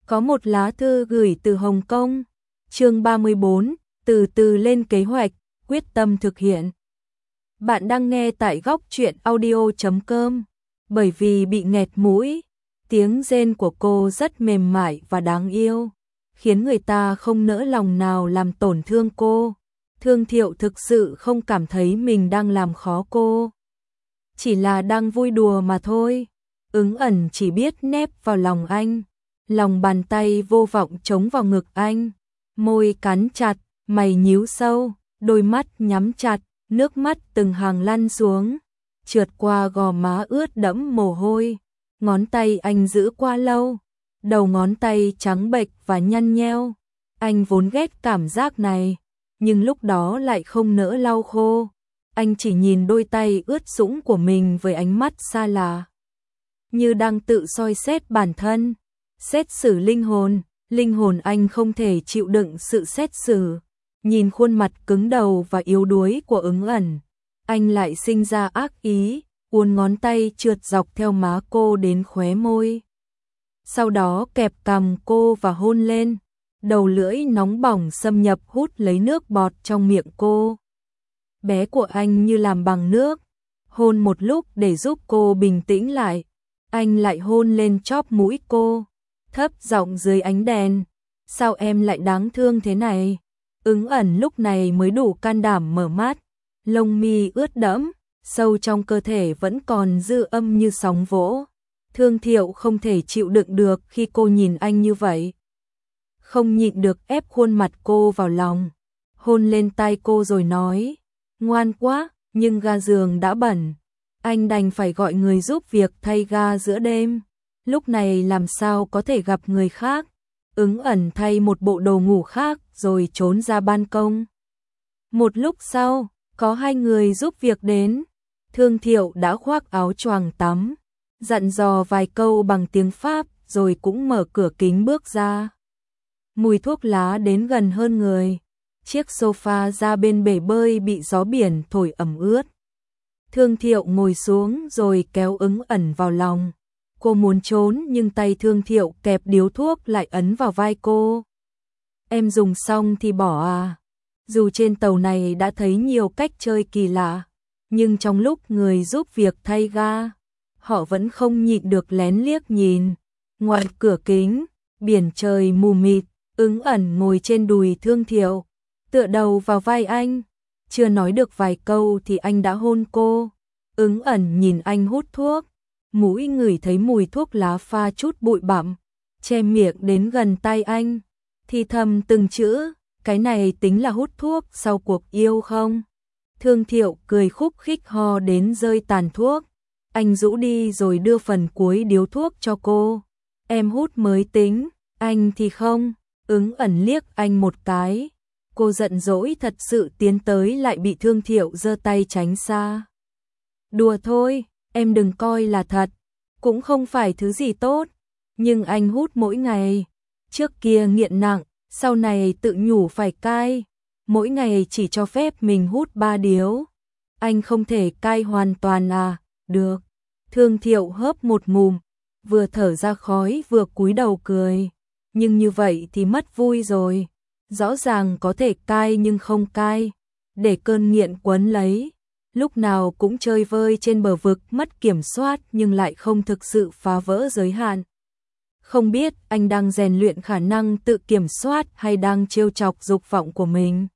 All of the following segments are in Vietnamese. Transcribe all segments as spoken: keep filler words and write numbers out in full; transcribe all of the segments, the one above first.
Có một lá thư gửi từ Hồng Kông. Chương ba mươi bốn, từ từ lên kế hoạch, quyết tâm thực hiện. Bạn đang nghe tại góc truyện audio chấm com. Bởi vì bị nghẹt mũi, tiếng rên của cô rất mềm mại và đáng yêu, khiến người ta không nỡ lòng nào làm tổn thương cô. Thương Thiệu thực sự không cảm thấy mình đang làm khó cô, chỉ là đang vui đùa mà thôi. Ứng ẩn chỉ biết nép vào lòng anh, lòng bàn tay vô vọng chống vào ngực anh, môi cắn chặt, mày nhíu sâu, đôi mắt nhắm chặt, nước mắt từng hàng lăn xuống, trượt qua gò má ướt đẫm mồ hôi. Ngón tay anh giữ qua lâu, đầu ngón tay trắng bệch và nhăn nheo. Anh vốn ghét cảm giác này, nhưng lúc đó lại không nỡ lau khô. Anh chỉ nhìn đôi tay ướt sũng của mình với ánh mắt xa lạ, như đang tự soi xét bản thân, xét xử linh hồn. Linh hồn anh không thể chịu đựng sự xét xử. Nhìn khuôn mặt cứng đầu và yếu đuối của Ứng ẩn, anh lại sinh ra ác ý, uốn ngón tay trượt dọc theo má cô đến khóe môi. Sau đó kẹp cằm cô và hôn lên, đầu lưỡi nóng bỏng xâm nhập hút lấy nước bọt trong miệng cô. Bé của anh như làm bằng nước, hôn một lúc để giúp cô bình tĩnh lại. Anh lại hôn lên chóp mũi cô, thấp giọng dưới ánh đèn. Sao em lại đáng thương thế này? Ứng ẩn lúc này mới đủ can đảm mở mắt, lông mi ướt đẫm, sâu trong cơ thể vẫn còn dư âm như sóng vỗ. Thương Thiệu không thể chịu đựng được khi cô nhìn anh như vậy, không nhịn được ép khuôn mặt cô vào lòng, hôn lên tai cô rồi nói, ngoan quá, nhưng ga giường đã bẩn. Anh đành phải gọi người giúp việc thay ga giữa đêm, lúc này làm sao có thể gặp người khác. Ứng ẩn thay một bộ đồ ngủ khác rồi trốn ra ban công. Một lúc sau, có hai người giúp việc đến. Thương Thiệu đã khoác áo choàng tắm, dặn dò vài câu bằng tiếng Pháp rồi cũng mở cửa kính bước ra. Mùi thuốc lá đến gần hơn người. Chiếc sofa ra bên bể bơi bị gió biển thổi ẩm ướt. Thương Thiệu ngồi xuống rồi kéo Ứng ẩn vào lòng. Cô muốn trốn nhưng tay Thương Thiệu kẹp điếu thuốc lại ấn vào vai cô. Em dùng xong thì bỏ à? Dù trên tàu này đã thấy nhiều cách chơi kỳ lạ, nhưng trong lúc người giúp việc thay ga, họ vẫn không nhịn được lén liếc nhìn. Ngoài cửa kính, biển trời mù mịt, Ứng ẩn ngồi trên đùi Thương Thiệu, tựa đầu vào vai anh. Chưa nói được vài câu thì anh đã hôn cô. Ứng ẩn nhìn anh hút thuốc, mũi ngửi thấy mùi thuốc lá pha chút bụi bặm, che miệng đến gần tai anh, thì thầm từng chữ, cái này tính là hút thuốc sau cuộc yêu không? Thương Thiệu cười khúc khích ho đến rơi tàn thuốc. Anh rũ đi rồi đưa phần cuối điếu thuốc cho cô. Em hút mới tính, anh thì không. Ứng ẩn liếc anh một cái. Cô giận dỗi thật sự tiến tới lại bị Thương Thiệu giơ tay tránh xa. Đùa thôi, em đừng coi là thật, cũng không phải thứ gì tốt, nhưng anh hút mỗi ngày. Trước kia nghiện nặng, sau này tự nhủ phải cai, mỗi ngày chỉ cho phép mình hút ba điếu. Anh không thể cai hoàn toàn à? Được. Thương Thiệu hớp một ngụm, vừa thở ra khói vừa cúi đầu cười. Nhưng như vậy thì mất vui rồi. Rõ ràng có thể cai nhưng không cai, để cơn nghiện quấn lấy. Lúc nào cũng chơi vơi trên bờ vực mất kiểm soát nhưng lại không thực sự phá vỡ giới hạn. Không biết anh đang rèn luyện khả năng tự kiểm soát hay đang trêu chọc dục vọng của mình.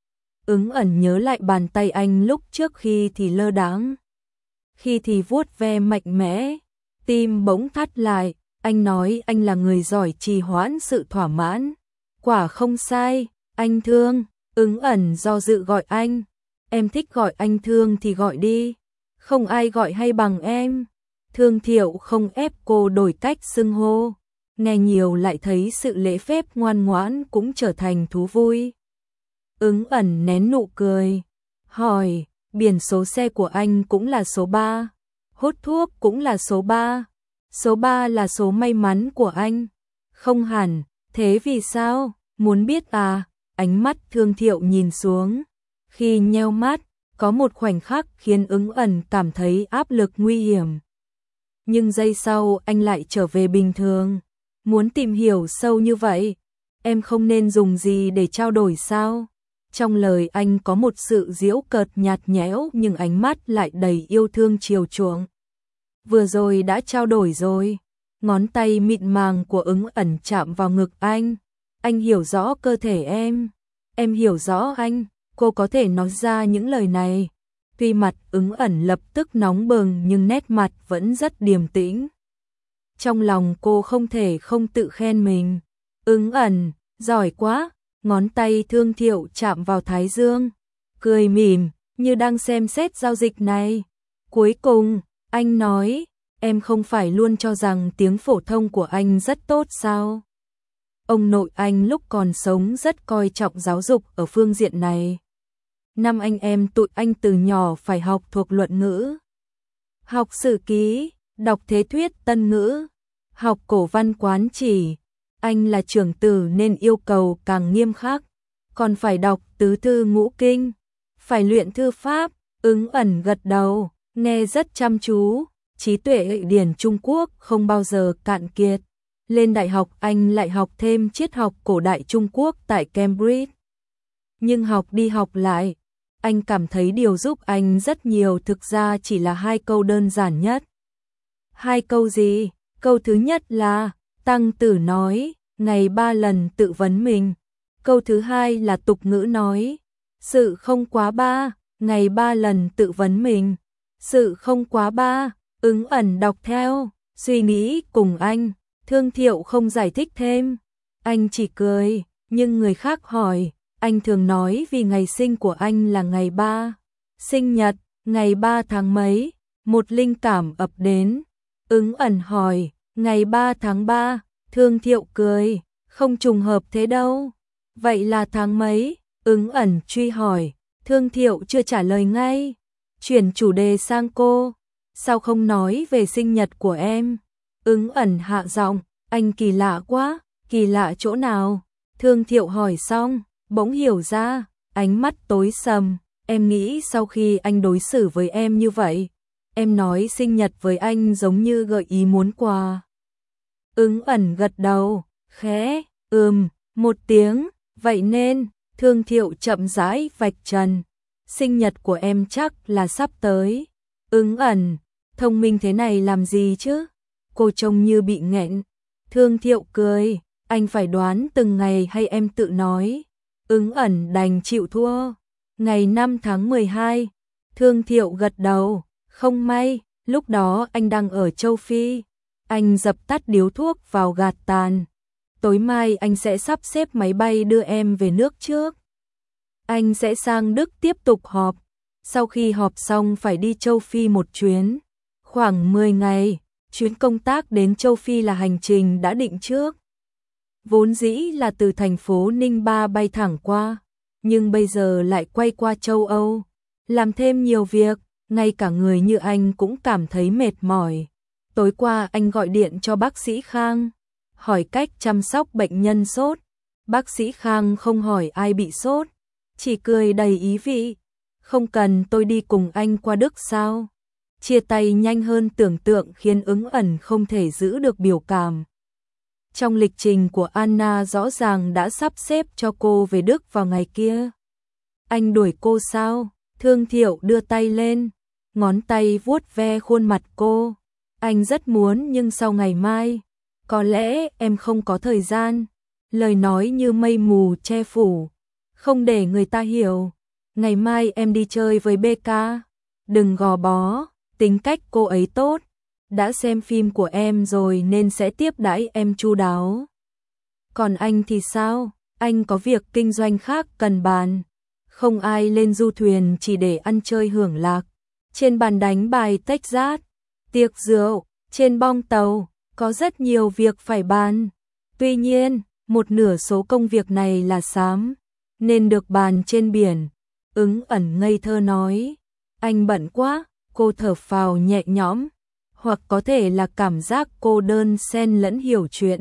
Ứng ẩn nhớ lại bàn tay anh lúc trước, khi thì lơ đãng, khi thì vuốt ve mạnh mẽ. Tim bỗng thắt lại. Anh nói anh là người giỏi trì hoãn sự thỏa mãn. Quả không sai, anh Thương. Ứng ẩn do dự gọi anh. Em thích gọi anh Thương thì gọi đi, không ai gọi hay bằng em. Thương Thiệu không ép cô đổi cách xưng hô, nghe nhiều lại thấy sự lễ phép ngoan ngoãn cũng trở thành thú vui. Ứng ẩn nén nụ cười, hỏi, biển số xe của anh cũng là số ba, hút thuốc cũng là số ba, số ba là số may mắn của anh. Không hẳn, thế vì sao, muốn biết à? Ánh mắt Thương Thiệu nhìn xuống. Khi nheo mắt, có một khoảnh khắc khiến Ứng ẩn cảm thấy áp lực nguy hiểm. Nhưng giây sau anh lại trở về bình thường. Muốn tìm hiểu sâu như vậy, em không nên dùng gì để trao đổi sao? Trong lời anh có một sự giễu cợt nhạt nhẽo nhưng ánh mắt lại đầy yêu thương chiều chuộng. Vừa rồi đã trao đổi rồi. Ngón tay mịn màng của Ứng Ẩn chạm vào ngực anh. Anh hiểu rõ cơ thể em. Em hiểu rõ anh. Cô có thể nói ra những lời này. Tuy mặt Ứng Ẩn lập tức nóng bừng nhưng nét mặt vẫn rất điềm tĩnh. Trong lòng cô không thể không tự khen mình. Ứng Ẩn, giỏi quá. Ngón tay Thương Thiệu chạm vào thái dương. Cười mỉm, như đang xem xét giao dịch này. Cuối cùng, anh nói, em không phải luôn cho rằng tiếng phổ thông của anh rất tốt sao? Ông nội anh lúc còn sống rất coi trọng giáo dục ở phương diện này. Năm anh em tụi anh từ nhỏ phải học thuộc luận ngữ, học sử ký, đọc thế thuyết tân ngữ, học cổ văn quán chỉ. Anh là trưởng tử nên yêu cầu càng nghiêm khắc, còn phải đọc tứ thư ngũ kinh, phải luyện thư pháp. Ứng Ẩn gật đầu, nghe rất chăm chú. Trí tuệ điển Trung Quốc không bao giờ cạn kiệt. Lên đại học anh lại học thêm triết học cổ đại Trung Quốc tại Cambridge. Nhưng học đi học lại, anh cảm thấy điều giúp anh rất nhiều thực ra chỉ là hai câu đơn giản nhất. Hai câu gì? Câu thứ nhất là, Tăng Tử nói, ngày ba lần tự vấn mình. Câu thứ hai là tục ngữ nói, sự không quá ba, ngày ba lần tự vấn mình. Sự không quá ba. Ứng Ẩn đọc theo, suy nghĩ cùng anh. Thương Thiệu không giải thích thêm, anh chỉ cười. Nhưng người khác hỏi, anh thường nói vì ngày sinh của anh là ngày ba. Sinh nhật, ngày ba tháng mấy? Một linh cảm ập đến. Ứng Ẩn hỏi, ngày ba tháng ba. Thương Thiệu cười, không trùng hợp thế đâu. Vậy là tháng mấy? Ứng Ẩn truy hỏi. Thương Thiệu chưa trả lời ngay, chuyển chủ đề sang cô. Sao không nói về sinh nhật của em? Ứng Ẩn hạ giọng, anh kỳ lạ quá. Kỳ lạ chỗ nào? Thương Thiệu hỏi xong, bỗng hiểu ra, ánh mắt tối sầm. Em nghĩ sau khi anh đối xử với em như vậy, em nói sinh nhật với anh giống như gợi ý muốn quà. Ứng Ẩn gật đầu, khẽ, ừm, một tiếng. Vậy nên, Thương Thiệu chậm rãi vạch trần, sinh nhật của em chắc là sắp tới. Ứng Ẩn, thông minh thế này làm gì chứ? Cô trông như bị nghẹn. Thương Thiệu cười, anh phải đoán từng ngày hay em tự nói? Ứng Ẩn đành chịu thua. Ngày năm tháng mười hai. Thương Thiệu gật đầu, không may, lúc đó anh đang ở châu Phi. Anh dập tắt điếu thuốc vào gạt tàn. Tối mai anh sẽ sắp xếp máy bay đưa em về nước trước. Anh sẽ sang Đức tiếp tục họp. Sau khi họp xong phải đi châu Phi một chuyến. Khoảng mười ngày, chuyến công tác đến châu Phi là hành trình đã định trước. Vốn dĩ là từ thành phố Ninh Ba bay thẳng qua, nhưng bây giờ lại quay qua châu Âu. Làm thêm nhiều việc, ngay cả người như anh cũng cảm thấy mệt mỏi. Tối qua anh gọi điện cho bác sĩ Khang, hỏi cách chăm sóc bệnh nhân sốt. Bác sĩ Khang không hỏi ai bị sốt, chỉ cười đầy ý vị. Không cần tôi đi cùng anh qua Đức sao? Chia tay nhanh hơn tưởng tượng khiến Ứng Ẩn không thể giữ được biểu cảm. Trong lịch trình của Anna rõ ràng đã sắp xếp cho cô về Đức vào ngày kia. Anh đuổi cô sao? Thương Thiệu đưa tay lên, ngón tay vuốt ve khuôn mặt cô. Anh rất muốn nhưng sau ngày mai, có lẽ em không có thời gian. Lời nói như mây mù che phủ, không để người ta hiểu. Ngày mai em đi chơi với bê ca. Đừng gò bó, tính cách cô ấy tốt. Đã xem phim của em rồi nên sẽ tiếp đãi em chu đáo. Còn anh thì sao? Anh có việc kinh doanh khác cần bàn. Không ai lên du thuyền chỉ để ăn chơi hưởng lạc. Trên bàn đánh bài Texas, tiệc rượu, trên bong tàu, có rất nhiều việc phải bàn. Tuy nhiên, một nửa số công việc này là xám, nên được bàn trên biển. Ứng Ẩn ngây thơ nói, anh bận quá. Cô thở phào nhẹ nhõm, hoặc có thể là cảm giác cô đơn xen lẫn hiểu chuyện.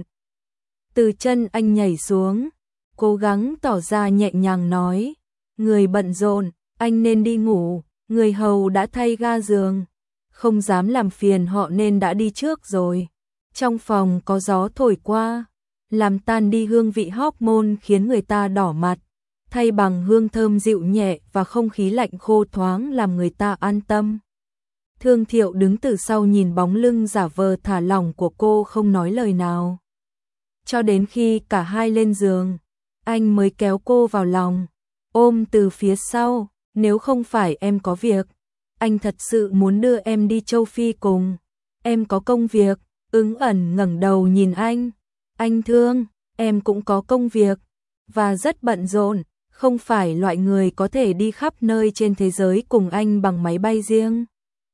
Từ chân anh nhảy xuống, cố gắng tỏ ra nhẹ nhàng nói, người bận rộn, anh nên đi ngủ. Người hầu đã thay ga giường, không dám làm phiền họ nên đã đi trước rồi. Trong phòng có gió thổi qua, làm tan đi hương vị hormone khiến người ta đỏ mặt, thay bằng hương thơm dịu nhẹ và không khí lạnh khô thoáng làm người ta an tâm. Thương Thiệu đứng từ sau nhìn bóng lưng giả vờ thả lỏng của cô không nói lời nào. Cho đến khi cả hai lên giường, anh mới kéo cô vào lòng, ôm từ phía sau, nếu không phải em có việc, anh thật sự muốn đưa em đi châu Phi cùng. Em có công việc. Ứng ẩn ngẩng đầu nhìn anh. Anh Thương, em cũng có công việc và rất bận rộn, không phải loại người có thể đi khắp nơi trên thế giới cùng anh bằng máy bay riêng.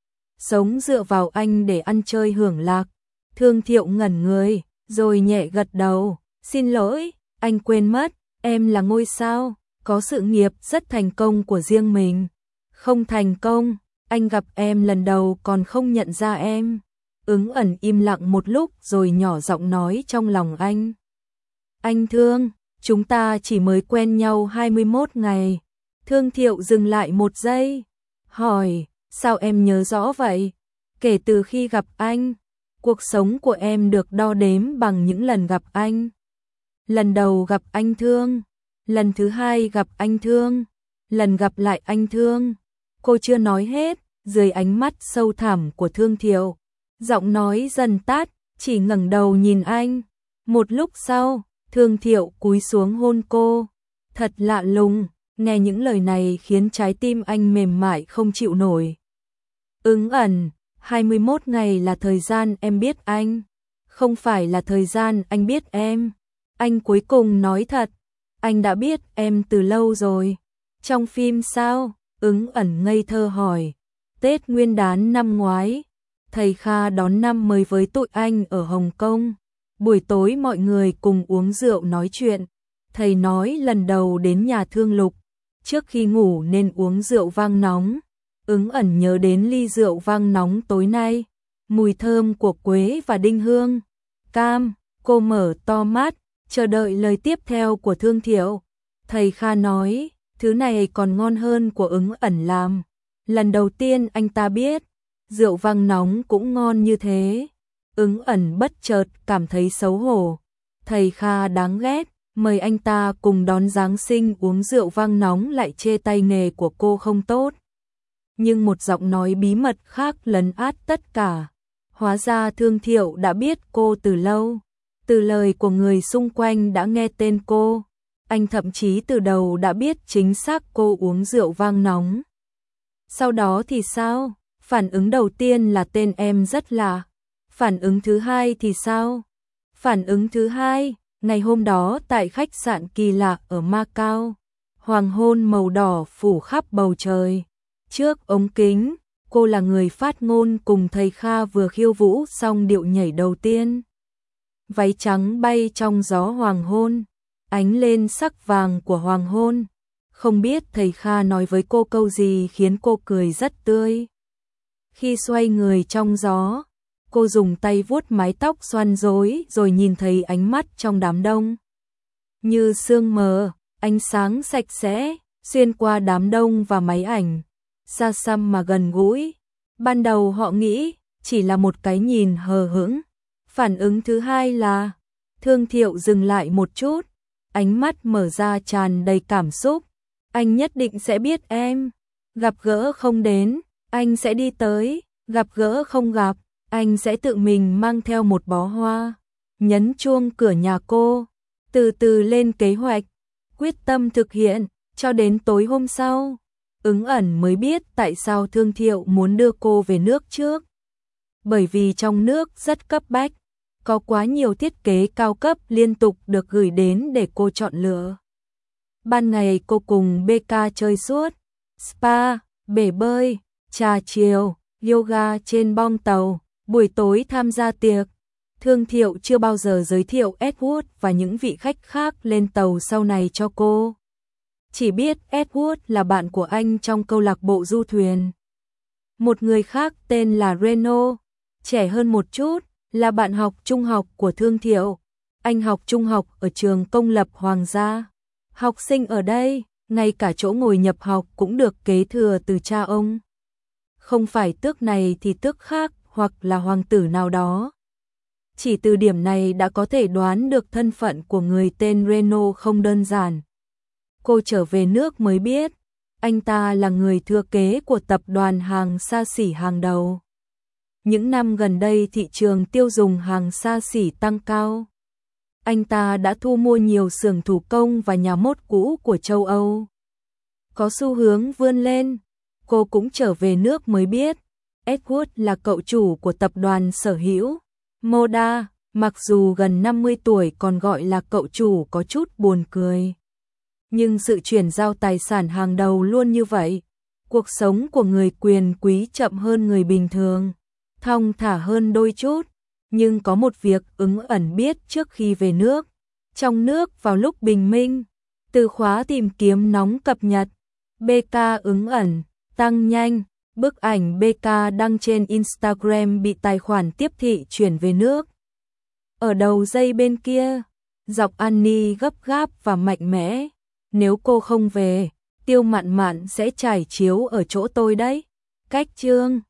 Sống dựa vào anh để ăn chơi hưởng lạc. Thương Thiệu ngẩn người, rồi nhẹ gật đầu. Xin lỗi, anh quên mất, em là ngôi sao, có sự nghiệp rất thành công của riêng mình. Không thành công, anh gặp em lần đầu còn không nhận ra em. Ứng ẩn im lặng một lúc rồi nhỏ giọng nói trong lòng anh. Anh Thương, chúng ta chỉ mới quen nhau hai mươi mốt ngày. Thương Thiệu dừng lại một giây, hỏi, sao em nhớ rõ vậy? Kể từ khi gặp anh, cuộc sống của em được đo đếm bằng những lần gặp anh. Lần đầu gặp anh Thương, lần thứ hai gặp anh Thương, lần gặp lại anh Thương. Cô chưa nói hết, dưới ánh mắt sâu thẳm của Thương Thiệu, giọng nói dần tắt, chỉ ngẩng đầu nhìn anh. Một lúc sau, Thương Thiệu cúi xuống hôn cô. Thật lạ lùng, nghe những lời này khiến trái tim anh mềm mại không chịu nổi. Ứng ẩn, hai mươi mốt ngày là thời gian em biết anh, không phải là thời gian anh biết em. Anh cuối cùng nói thật, anh đã biết em từ lâu rồi. Trong phim sao? Ứng ẩn ngây thơ hỏi. Tết Nguyên đán năm ngoái, thầy Kha đón năm mới với tụi anh ở Hồng Kông. Buổi tối mọi người cùng uống rượu nói chuyện. Thầy nói lần đầu đến nhà Thương Lục, trước khi ngủ nên uống rượu vang nóng. Ứng ẩn nhớ đến ly rượu vang nóng tối nay, mùi thơm của quế và đinh hương, cam. Cô mở to mắt, chờ đợi lời tiếp theo của Thương Thiệu. Thầy Kha nói, thứ này còn ngon hơn của Ứng ẩn làm. Lần đầu tiên anh ta biết, rượu vang nóng cũng ngon như thế. Ứng ẩn bất chợt cảm thấy xấu hổ. Thầy Kha đáng ghét, mời anh ta cùng đón Giáng sinh uống rượu vang nóng lại chê tay nghề của cô không tốt. Nhưng một giọng nói bí mật khác lấn át tất cả. Hóa ra Thương Thiệu đã biết cô từ lâu. Từ lời của người xung quanh đã nghe tên cô. Anh thậm chí từ đầu đã biết chính xác cô uống rượu vang nóng. Sau đó thì sao? Phản ứng đầu tiên là tên em rất lạ. Phản ứng thứ hai thì sao? Phản ứng thứ hai, ngày hôm đó tại khách sạn kỳ lạ ở Macau, hoàng hôn màu đỏ phủ khắp bầu trời. Trước ống kính, cô là người phát ngôn cùng thầy Kha vừa khiêu vũ xong điệu nhảy đầu tiên. Váy trắng bay trong gió hoàng hôn, ánh lên sắc vàng của hoàng hôn. Không biết thầy Kha nói với cô câu gì khiến cô cười rất tươi. Khi xoay người trong gió, cô dùng tay vuốt mái tóc xoăn rối rồi nhìn thấy ánh mắt trong đám đông. Như sương mờ, ánh sáng sạch sẽ, xuyên qua đám đông và máy ảnh, xa xăm mà gần gũi. Ban đầu họ nghĩ chỉ là một cái nhìn hờ hững. Phản ứng thứ hai là Thương Thiệu dừng lại một chút, ánh mắt mở ra tràn đầy cảm xúc. Anh nhất định sẽ biết em. Gặp gỡ không đến, anh sẽ đi tới. Gặp gỡ không gặp, anh sẽ tự mình mang theo một bó hoa, nhấn chuông cửa nhà cô, từ từ lên kế hoạch, quyết tâm thực hiện. Cho đến tối hôm sau, Ứng ẩn mới biết tại sao Thương Thiệu muốn đưa cô về nước trước. Bởi vì trong nước rất cấp bách, có quá nhiều thiết kế cao cấp liên tục được gửi đến để cô chọn lựa. Ban ngày cô cùng bê ca chơi suốt, spa, bể bơi, trà chiều, yoga trên bong tàu, buổi tối tham gia tiệc. Thương Thiệu chưa bao giờ giới thiệu Edward và những vị khách khác lên tàu sau này cho cô. Chỉ biết Edward là bạn của anh trong câu lạc bộ du thuyền. Một người khác tên là Reno, trẻ hơn một chút, là bạn học trung học của Thương Thiệu. Anh học trung học ở trường công lập Hoàng gia. Học sinh ở đây, ngay cả chỗ ngồi nhập học cũng được kế thừa từ cha ông. Không phải tước này thì tước khác, hoặc là hoàng tử nào đó. Chỉ từ điểm này đã có thể đoán được thân phận của người tên Reno không đơn giản. Cô trở về nước mới biết, anh ta là người thừa kế của tập đoàn hàng xa xỉ hàng đầu. Những năm gần đây thị trường tiêu dùng hàng xa xỉ tăng cao. Anh ta đã thu mua nhiều xưởng thủ công và nhà mốt cũ của châu Âu. Có xu hướng vươn lên, cô cũng trở về nước mới biết, Edward là cậu chủ của tập đoàn sở hữu Moda, mặc dù gần năm mươi tuổi còn gọi là cậu chủ có chút buồn cười. Nhưng sự chuyển giao tài sản hàng đầu luôn như vậy, cuộc sống của người quyền quý chậm hơn người bình thường, thong thả hơn đôi chút, nhưng có một việc Ứng Ẩn biết trước khi về nước. Trong nước vào lúc bình minh, từ khóa tìm kiếm nóng cập nhật, bê ca Ứng Ẩn, tăng nhanh, bức ảnh bê ca đăng trên Instagram bị tài khoản tiếp thị chuyển về nước. Ở đầu dây bên kia, giọng Annie gấp gáp và mạnh mẽ, nếu cô không về, Tiêu Mạn Mạn sẽ trải chiếu ở chỗ tôi đấy. Cách chương